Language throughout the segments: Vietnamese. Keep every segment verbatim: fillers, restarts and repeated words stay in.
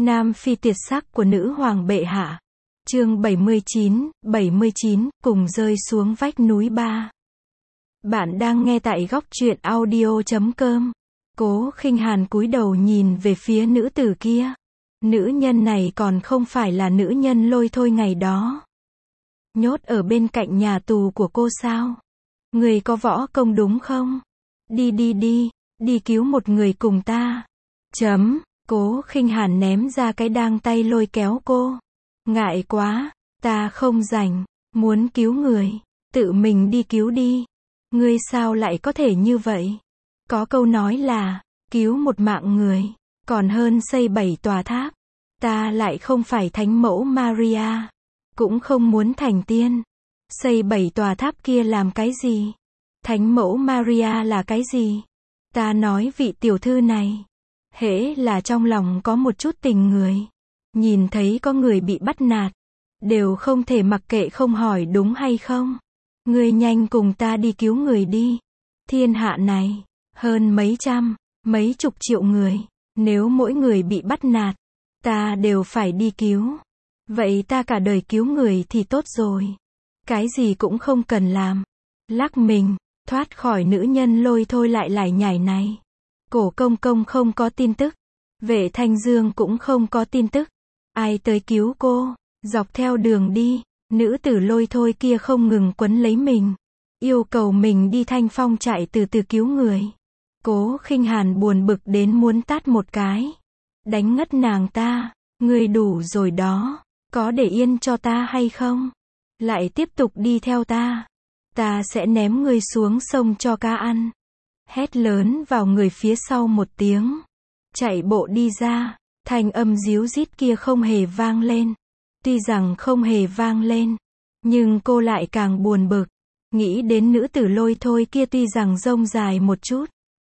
Nam phi tuyệt sắc của nữ hoàng bệ hạ. Chương bảy mươi chín, bảy mươi chín, cùng rơi xuống vách núi ba. Bạn đang nghe tại góc truyện audio chấm com. Cố Khinh Hàn cúi đầu nhìn về phía nữ tử kia. Nữ nhân này còn không phải là nữ nhân Lôi Thôi ngày đó. Nhốt ở bên cạnh nhà tù của cô sao? Người có võ công đúng không? Đi đi đi, đi cứu một người cùng ta. Chấm. Cố Khinh Hàn ném ra cái đang tay lôi kéo cô. Ngại quá, ta không rảnh, muốn cứu người, tự mình đi cứu đi. Ngươi sao lại có thể như vậy? Có câu nói là, cứu một mạng người, còn hơn xây bảy tòa tháp. Ta lại không phải thánh mẫu Maria, cũng không muốn thành tiên. Xây bảy tòa tháp kia làm cái gì? Thánh mẫu Maria là cái gì? Ta nói vị tiểu thư này, hễ là trong lòng có một chút tình người, nhìn thấy có người bị bắt nạt, đều không thể mặc kệ không hỏi đúng hay không. Ngươi nhanh cùng ta đi cứu người đi. Thiên hạ này, hơn mấy trăm, mấy chục triệu người, nếu mỗi người bị bắt nạt, ta đều phải đi cứu. Vậy ta cả đời cứu người thì tốt rồi. Cái gì cũng không cần làm. Lắc mình, thoát khỏi nữ nhân Lôi Thôi lại lải nhải này. Cổ công công không có tin tức. Vệ Thanh Dương cũng không có tin tức. Ai tới cứu cô? Dọc theo đường đi, nữ tử Lôi Thôi kia không ngừng quấn lấy mình, yêu cầu mình đi Thanh Phong trại từ từ cứu người. Cố Khinh Hàn buồn bực đến muốn tát một cái. Đánh ngất nàng ta, ngươi đủ rồi đó, có để yên cho ta hay không? Lại tiếp tục đi theo ta, ta sẽ ném ngươi xuống sông cho cá ăn. Hét lớn vào người phía sau một tiếng, chạy bộ đi ra, thanh âm díu dít kia không hề vang lên. Tuy rằng không hề vang lên, nhưng cô lại càng buồn bực, nghĩ đến nữ tử Lôi Thôi kia tuy rằng rông dài một chút,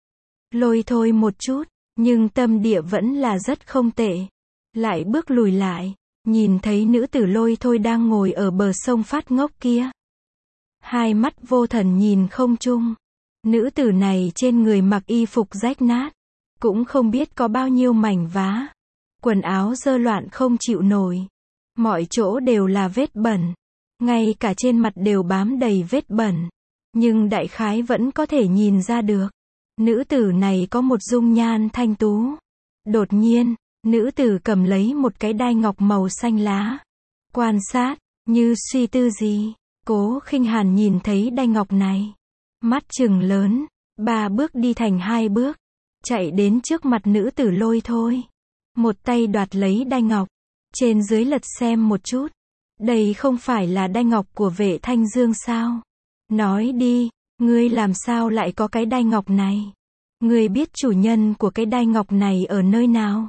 Lôi Thôi một chút, nhưng tâm địa vẫn là rất không tệ. Lại bước lùi lại, nhìn thấy nữ tử Lôi Thôi đang ngồi ở bờ sông phát ngốc kia. Hai mắt vô thần nhìn không trung. Nữ tử này trên người mặc y phục rách nát, cũng không biết có bao nhiêu mảnh vá. Quần áo dơ loạn không chịu nổi. Mọi chỗ đều là vết bẩn. Ngay cả trên mặt đều bám đầy vết bẩn. Nhưng đại khái vẫn có thể nhìn ra được. Nữ tử này có một dung nhan thanh tú. Đột nhiên, nữ tử cầm lấy một cái đai ngọc màu xanh lá. Quan sát, như suy tư gì. Cố Khinh Hàn nhìn thấy đai ngọc này. Mắt trừng lớn, ba bước đi thành hai bước. Chạy đến trước mặt nữ tử Lôi Thôi. Một tay đoạt lấy đai ngọc. Trên dưới lật xem một chút. Đây không phải là đai ngọc của Vệ Thanh Dương sao? Nói đi, ngươi làm sao lại có cái đai ngọc này? Ngươi biết chủ nhân của cái đai ngọc này ở nơi nào?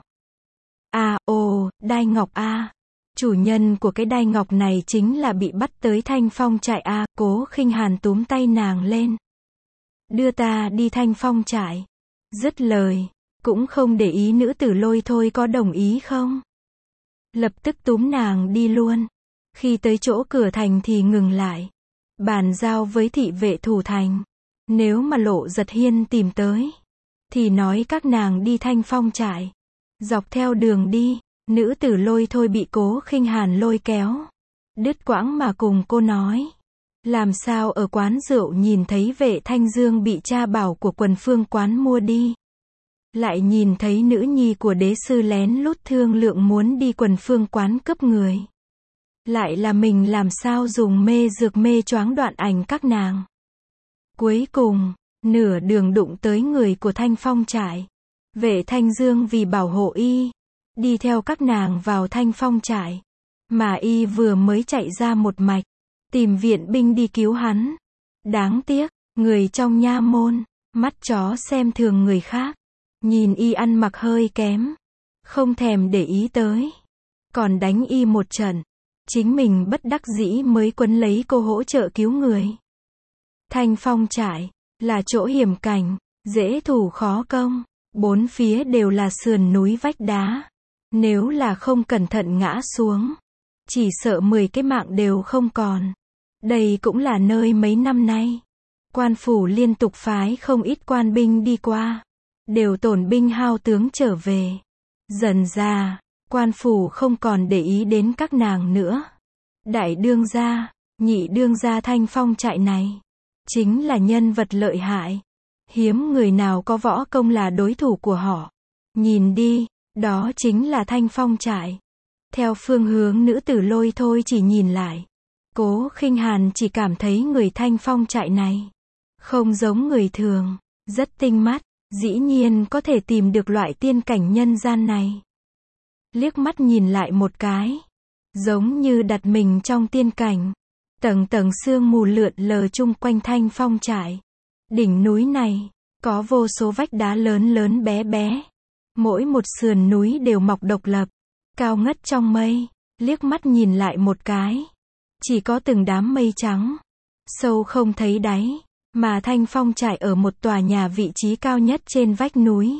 À, ồ, đai ngọc a. Chủ nhân của cái đai ngọc này chính là bị bắt tới Thanh Phong trại a. Cố Khinh Hàn túm tay nàng lên. Đưa ta đi Thanh Phong trại. Dứt lời, cũng không để ý nữ tử Lôi Thôi có đồng ý không. Lập tức túm nàng đi luôn. Khi tới chỗ cửa thành thì ngừng lại. Bàn giao với thị vệ thủ thành. Nếu mà Lộ Giật Hiên tìm tới, thì nói các nàng đi Thanh Phong trại. Dọc theo đường đi, nữ tử Lôi Thôi bị Cố Khinh Hàn lôi kéo. Đứt quãng mà cùng cô nói. Làm sao ở quán rượu nhìn thấy Vệ Thanh Dương bị cha bảo của Quần Phương quán mua đi. Lại nhìn thấy nữ nhi của đế sư lén lút thương lượng muốn đi Quần Phương quán cướp người. Lại là mình làm sao dùng mê dược mê choáng đoạn ảnh các nàng. Cuối cùng, nửa đường đụng tới người của Thanh Phong trại. Vệ Thanh Dương vì bảo hộ y, đi theo các nàng vào Thanh Phong trại. Mà y vừa mới chạy ra một mạch, tìm viện binh đi cứu hắn. Đáng tiếc, người trong nha môn, mắt chó xem thường người khác. Nhìn y ăn mặc hơi kém, không thèm để ý tới, còn đánh y một trận. Chính mình bất đắc dĩ mới quấn lấy cô hỗ trợ cứu người. Thanh Phong trại là chỗ hiểm cảnh, dễ thủ khó công, bốn phía đều là sườn núi vách đá. Nếu là không cẩn thận ngã xuống, chỉ sợ mười cái mạng đều không còn. Đây cũng là nơi mấy năm nay, quan phủ liên tục phái không ít quan binh đi qua, đều tổn binh hao tướng trở về. Dần ra, quan phủ không còn để ý đến các nàng nữa. Đại đương gia, nhị đương gia Thanh Phong trại này, chính là nhân vật lợi hại. Hiếm người nào có võ công là đối thủ của họ. Nhìn đi, đó chính là Thanh Phong trại. Theo phương hướng nữ tử Lôi Thôi chỉ nhìn lại, Cố Khinh Hàn chỉ cảm thấy người Thanh Phong trại này không giống người thường, rất tinh mắt, dĩ nhiên có thể tìm được loại tiên cảnh nhân gian này. Liếc mắt nhìn lại một cái, giống như đặt mình trong tiên cảnh. Tầng tầng sương mù lượn lờ chung quanh Thanh Phong trại. Đỉnh núi này có vô số vách đá lớn lớn bé bé, mỗi một sườn núi đều mọc độc lập, cao ngất trong mây. Liếc mắt nhìn lại một cái, chỉ có từng đám mây trắng, sâu không thấy đáy, mà Thanh Phong trại ở một tòa nhà vị trí cao nhất trên vách núi.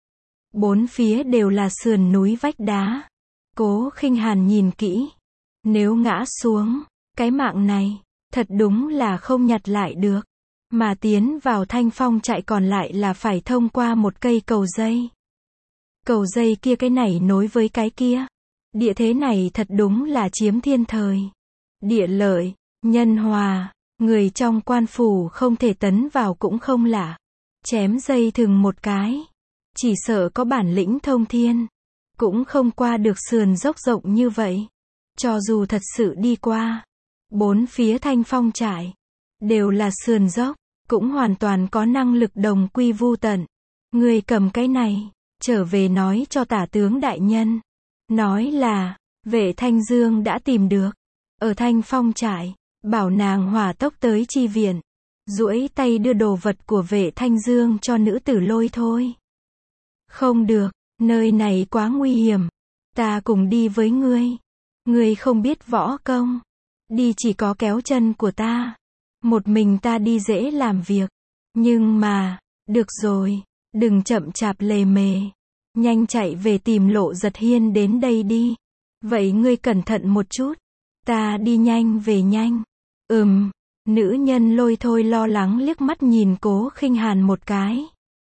Bốn phía đều là sườn núi vách đá. Cố Khinh Hàn nhìn kỹ, nếu ngã xuống, cái mạng này thật đúng là không nhặt lại được, mà tiến vào Thanh Phong trại còn lại là phải thông qua một cây cầu dây. Cầu dây kia cái này nối với cái kia. Địa thế này thật đúng là chiếm thiên thời, địa lợi, nhân hòa, người trong quan phủ không thể tấn vào cũng không lạ. Chém dây thừng một cái, chỉ sợ có bản lĩnh thông thiên, cũng không qua được sườn dốc rộng như vậy. Cho dù thật sự đi qua, bốn phía Thanh Phong trại đều là sườn dốc, cũng hoàn toàn có năng lực đồng quy vu tận. Người cầm cái này, trở về nói cho tả tướng đại nhân. Nói là, Vệ Thanh Dương đã tìm được, ở Thanh Phong trại, bảo nàng hỏa tốc tới chi viện. Duỗi tay đưa đồ vật của Vệ Thanh Dương cho nữ tử Lôi Thôi. Không được, nơi này quá nguy hiểm. Ta cùng đi với ngươi. Ngươi không biết võ công. Đi chỉ có kéo chân của ta. Một mình ta đi dễ làm việc. Nhưng mà, được rồi, đừng chậm chạp lề mề. Nhanh chạy về tìm Lộ Giật Hiên đến đây đi. Vậy ngươi cẩn thận một chút. Ta đi nhanh về nhanh. Ừm, nữ nhân Lôi Thôi lo lắng liếc mắt nhìn Cố Khinh Hàn một cái.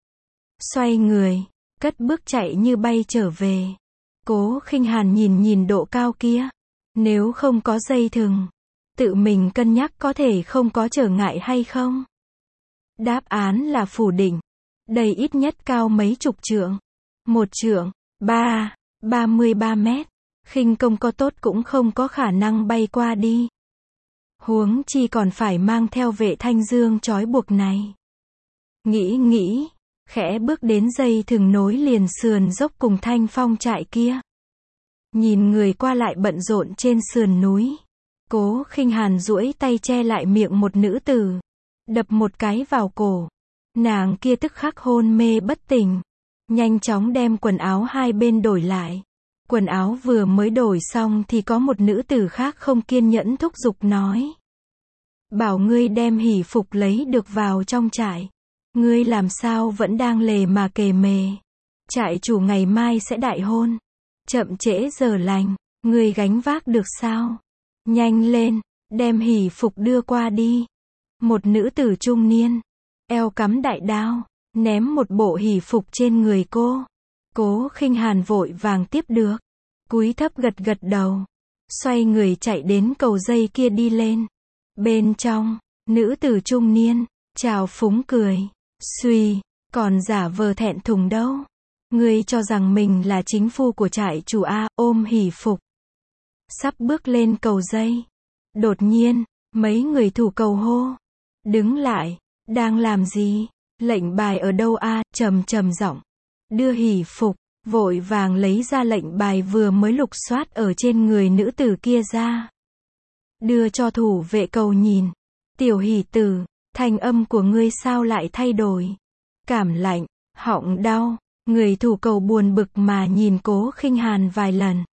Xoay người, cất bước chạy như bay trở về. Cố Khinh Hàn nhìn nhìn độ cao kia. Nếu không có dây thừng, tự mình cân nhắc có thể không có trở ngại hay không. Đáp án là phủ định. Đây ít nhất cao mấy chục trượng. Một trượng, ba, ba mươi ba mét. Khinh công có tốt cũng không có khả năng bay qua đi. Huống chi còn phải mang theo Vệ Thanh Dương trói buộc này. Nghĩ nghĩ, khẽ bước đến dây thừng nối liền sườn dốc cùng Thanh Phong trại kia. Nhìn người qua lại bận rộn trên sườn núi, Cố Khinh Hàn duỗi tay che lại miệng một nữ tử, đập một cái vào cổ. Nàng kia tức khắc hôn mê bất tỉnh, nhanh chóng đem quần áo hai bên đổi lại. Quần áo vừa mới đổi xong thì có một nữ tử khác không kiên nhẫn thúc giục nói. Bảo ngươi đem hỷ phục lấy được vào trong trại. Ngươi làm sao vẫn đang lề mà kề mề. Trại chủ ngày mai sẽ đại hôn. Chậm trễ giờ lành, ngươi gánh vác được sao? Nhanh lên, đem hỷ phục đưa qua đi. Một nữ tử trung niên, eo cắm đại đao, ném một bộ hỷ phục trên người cô. Cố Khinh Hàn vội vàng tiếp được, cúi thấp gật gật đầu, xoay người chạy đến cầu dây kia đi lên. Bên trong, nữ tử trung niên, chào phúng cười, suy, còn giả vờ thẹn thùng đâu. Ngươi cho rằng mình là chính phu của trại chủ A, ôm hỷ phục. Sắp bước lên cầu dây. Đột nhiên, mấy người thủ cầu hô. Đứng lại, đang làm gì? Lệnh bài ở đâu A, trầm trầm giọng. Đưa hỷ phục, vội vàng lấy ra lệnh bài vừa mới lục soát ở trên người nữ tử kia ra. Đưa cho thủ vệ cầu nhìn. Tiểu hỷ tử, thanh âm của ngươi sao lại thay đổi? Cảm lạnh, họng đau. Người thủ cầu buồn bực mà nhìn Cố Khinh Hàn vài lần.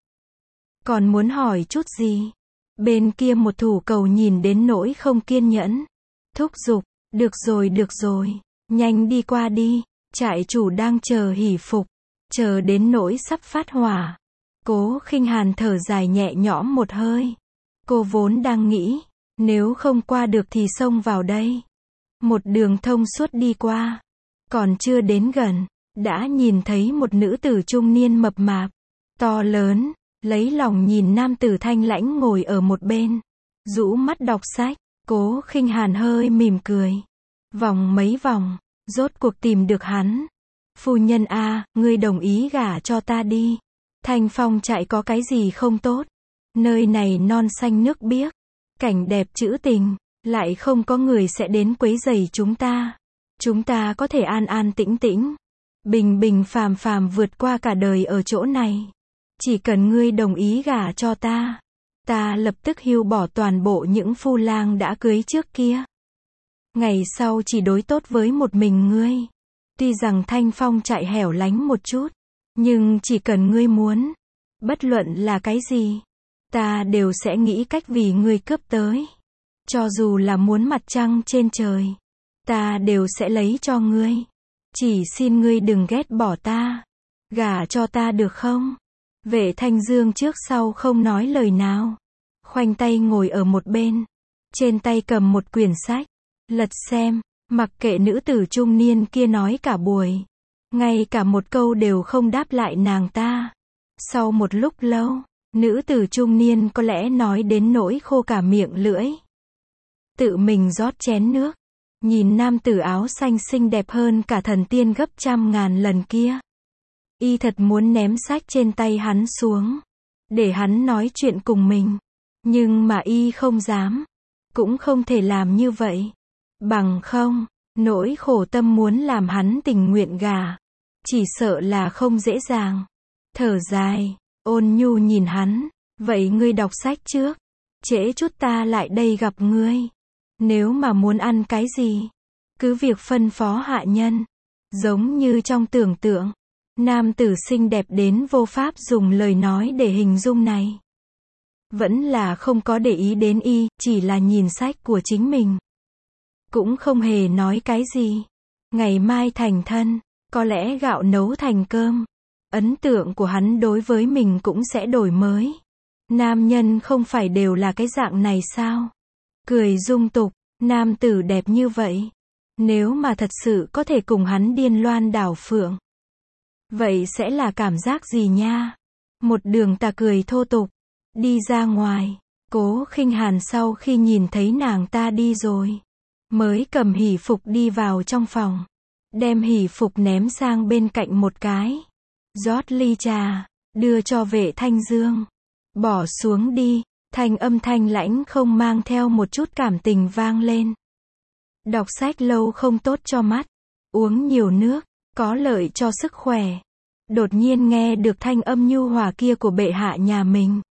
Còn muốn hỏi chút gì? Bên kia một thủ cầu nhìn đến nỗi không kiên nhẫn. Thúc giục, được rồi được rồi, nhanh đi qua đi, trại chủ đang chờ hỷ phục, chờ đến nỗi sắp phát hỏa. Cố Khinh Hàn thở dài nhẹ nhõm một hơi. Cô vốn đang nghĩ, nếu không qua được thì xông vào đây. Một đường thông suốt đi qua, còn chưa đến gần, đã nhìn thấy một nữ tử trung niên mập mạp, to lớn, lấy lòng nhìn nam tử thanh lãnh ngồi ở một bên, rũ mắt đọc sách. Cố Khinh Hàn hơi mỉm cười. Vòng mấy vòng, rốt cuộc tìm được hắn. Phu nhân a, ngươi đồng ý gả cho ta đi. Thanh Phong Trại có cái gì không tốt? Nơi này non xanh nước biếc, cảnh đẹp trữ tình, lại không có người sẽ đến quấy rầy chúng ta. Chúng ta có thể an an tĩnh tĩnh, bình bình phàm phàm vượt qua cả đời ở chỗ này. Chỉ cần ngươi đồng ý gả cho ta, ta lập tức hưu bỏ toàn bộ những phu lang đã cưới trước kia. Ngày sau chỉ đối tốt với một mình ngươi. Tuy rằng Thanh Phong Trại hẻo lánh một chút, nhưng chỉ cần ngươi muốn, bất luận là cái gì, ta đều sẽ nghĩ cách vì ngươi cướp tới. Cho dù là muốn mặt trăng trên trời, ta đều sẽ lấy cho ngươi. Chỉ xin ngươi đừng ghét bỏ ta, gả cho ta được không? Vệ Thanh Dương trước sau không nói lời nào, khoanh tay ngồi ở một bên, trên tay cầm một quyển sách, lật xem, mặc kệ nữ tử trung niên kia nói cả buổi, ngay cả một câu đều không đáp lại nàng ta. Sau một lúc lâu, nữ tử trung niên có lẽ nói đến nỗi khô cả miệng lưỡi, tự mình rót chén nước, nhìn nam tử áo xanh xinh đẹp hơn cả thần tiên gấp trăm ngàn lần kia. Y thật muốn ném sách trên tay hắn xuống, để hắn nói chuyện cùng mình. Nhưng mà y không dám, cũng không thể làm như vậy. Bằng không, nỗi khổ tâm muốn làm hắn tình nguyện gả, chỉ sợ là không dễ dàng. Thở dài, ôn nhu nhìn hắn, vậy ngươi đọc sách trước, trễ chút ta lại đây gặp ngươi. Nếu mà muốn ăn cái gì, cứ việc phân phó hạ nhân. Giống như trong tưởng tượng, nam tử xinh đẹp đến vô pháp dùng lời nói để hình dung này. Vẫn là không có để ý đến y, chỉ là nhìn sách của chính mình. Cũng không hề nói cái gì. Ngày mai thành thân, có lẽ gạo nấu thành cơm. Ấn tượng của hắn đối với mình cũng sẽ đổi mới. Nam nhân không phải đều là cái dạng này sao? Cười dung tục, nam tử đẹp như vậy. Nếu mà thật sự có thể cùng hắn điên loan đảo phượng, vậy sẽ là cảm giác gì nha? Một đường tà cười thô tục, đi ra ngoài. Cố Khinh Hàn sau khi nhìn thấy nàng ta đi rồi, mới cầm hỷ phục đi vào trong phòng, đem hỷ phục ném sang bên cạnh một cái, rót ly trà, đưa cho Vệ Thanh Dương. Bỏ xuống đi, thanh âm thanh lãnh không mang theo một chút cảm tình vang lên. Đọc sách lâu không tốt cho mắt, uống nhiều nước, có lợi cho sức khỏe. Đột nhiên nghe được thanh âm nhu hòa kia của bệ hạ nhà mình.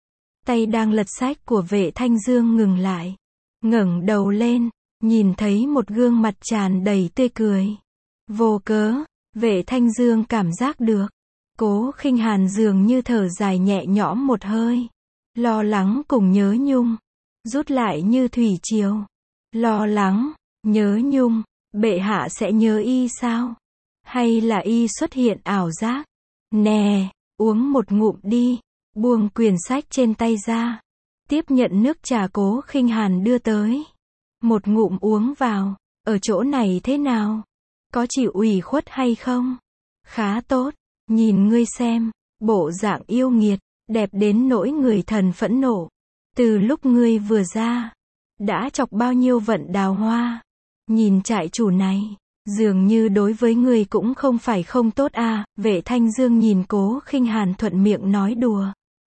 Tay đang lật sách của Vệ Thanh Dương ngừng lại, ngẩng đầu lên, nhìn thấy một gương mặt tràn đầy tươi cười. Vô cớ, Vệ Thanh Dương cảm giác được, Cố Khinh Hàn dường như thở dài nhẹ nhõm một hơi. Lo lắng cùng nhớ nhung, rút lại như thủy triều. Lo lắng, nhớ nhung, bệ hạ sẽ nhớ y sao? Hay là y xuất hiện ảo giác? Nè, uống một ngụm đi. Buông quyển sách trên tay ra, tiếp nhận nước trà Cố Khinh Hàn đưa tới. Một ngụm uống vào, ở chỗ này thế nào? Có chịu ủy khuất hay không? Khá tốt, nhìn ngươi xem, bộ dạng yêu nghiệt, đẹp đến nỗi người thần phẫn nộ. Từ lúc ngươi vừa ra, đã chọc bao nhiêu vận đào hoa. Nhìn trại chủ này, dường như đối với ngươi cũng không phải không tốt à. Vệ Thanh Dương nhìn Cố Khinh Hàn thuận miệng nói đùa.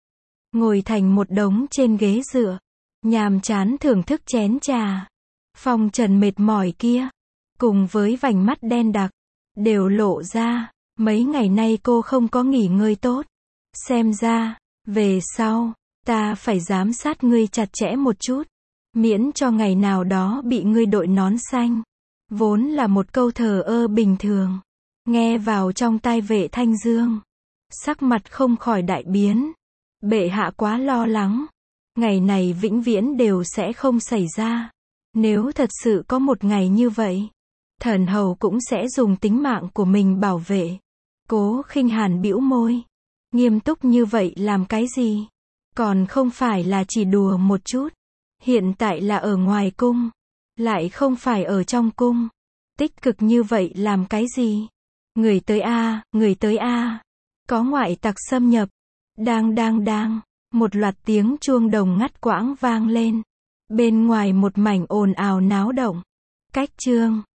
Ngồi thành một đống trên ghế dựa, nhàm chán thưởng thức chén trà. Phong trần mệt mỏi kia, cùng với vành mắt đen đặc, đều lộ ra. Mấy ngày nay cô không có nghỉ ngơi tốt. Xem ra, về sau, ta phải giám sát ngươi chặt chẽ một chút, miễn cho ngày nào đó bị ngươi đội nón xanh. Vốn là một câu thờ ơ bình thường, nghe vào trong tai Vệ Thanh Dương, sắc mặt không khỏi đại biến. Bệ hạ quá lo lắng, ngày này vĩnh viễn đều sẽ không xảy ra. Nếu thật sự có một ngày như vậy, thần hầu cũng sẽ dùng tính mạng của mình bảo vệ. Cố Khinh Hàn bĩu môi, nghiêm túc như vậy làm cái gì? Còn không phải là chỉ đùa một chút. Hiện tại là ở ngoài cung, lại không phải ở trong cung. Tích cực như vậy làm cái gì? Người tới a, người tới a. Có ngoại tặc xâm nhập, Đang đang đang, một loạt tiếng chuông đồng ngắt quãng vang lên. Bên ngoài một mảnh ồn ào náo động. Cách chương